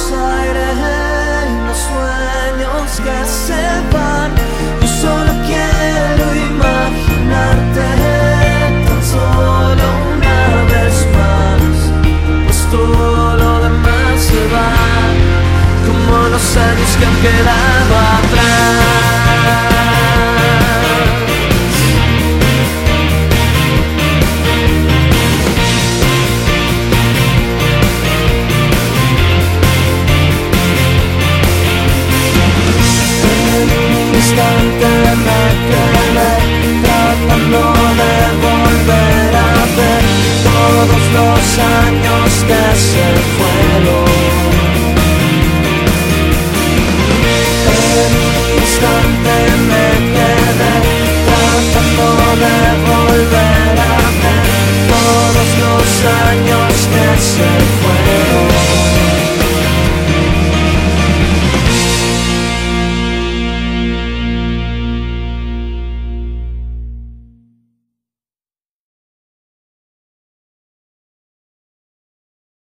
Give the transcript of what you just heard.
aires y los sueños que se van. Yo solo quiero imaginarte tan solo una vez más, pues todo lo demás se va, como los años que han quedado atrás. Instante me quedé tratando de volver a ver todos los años que se fueron.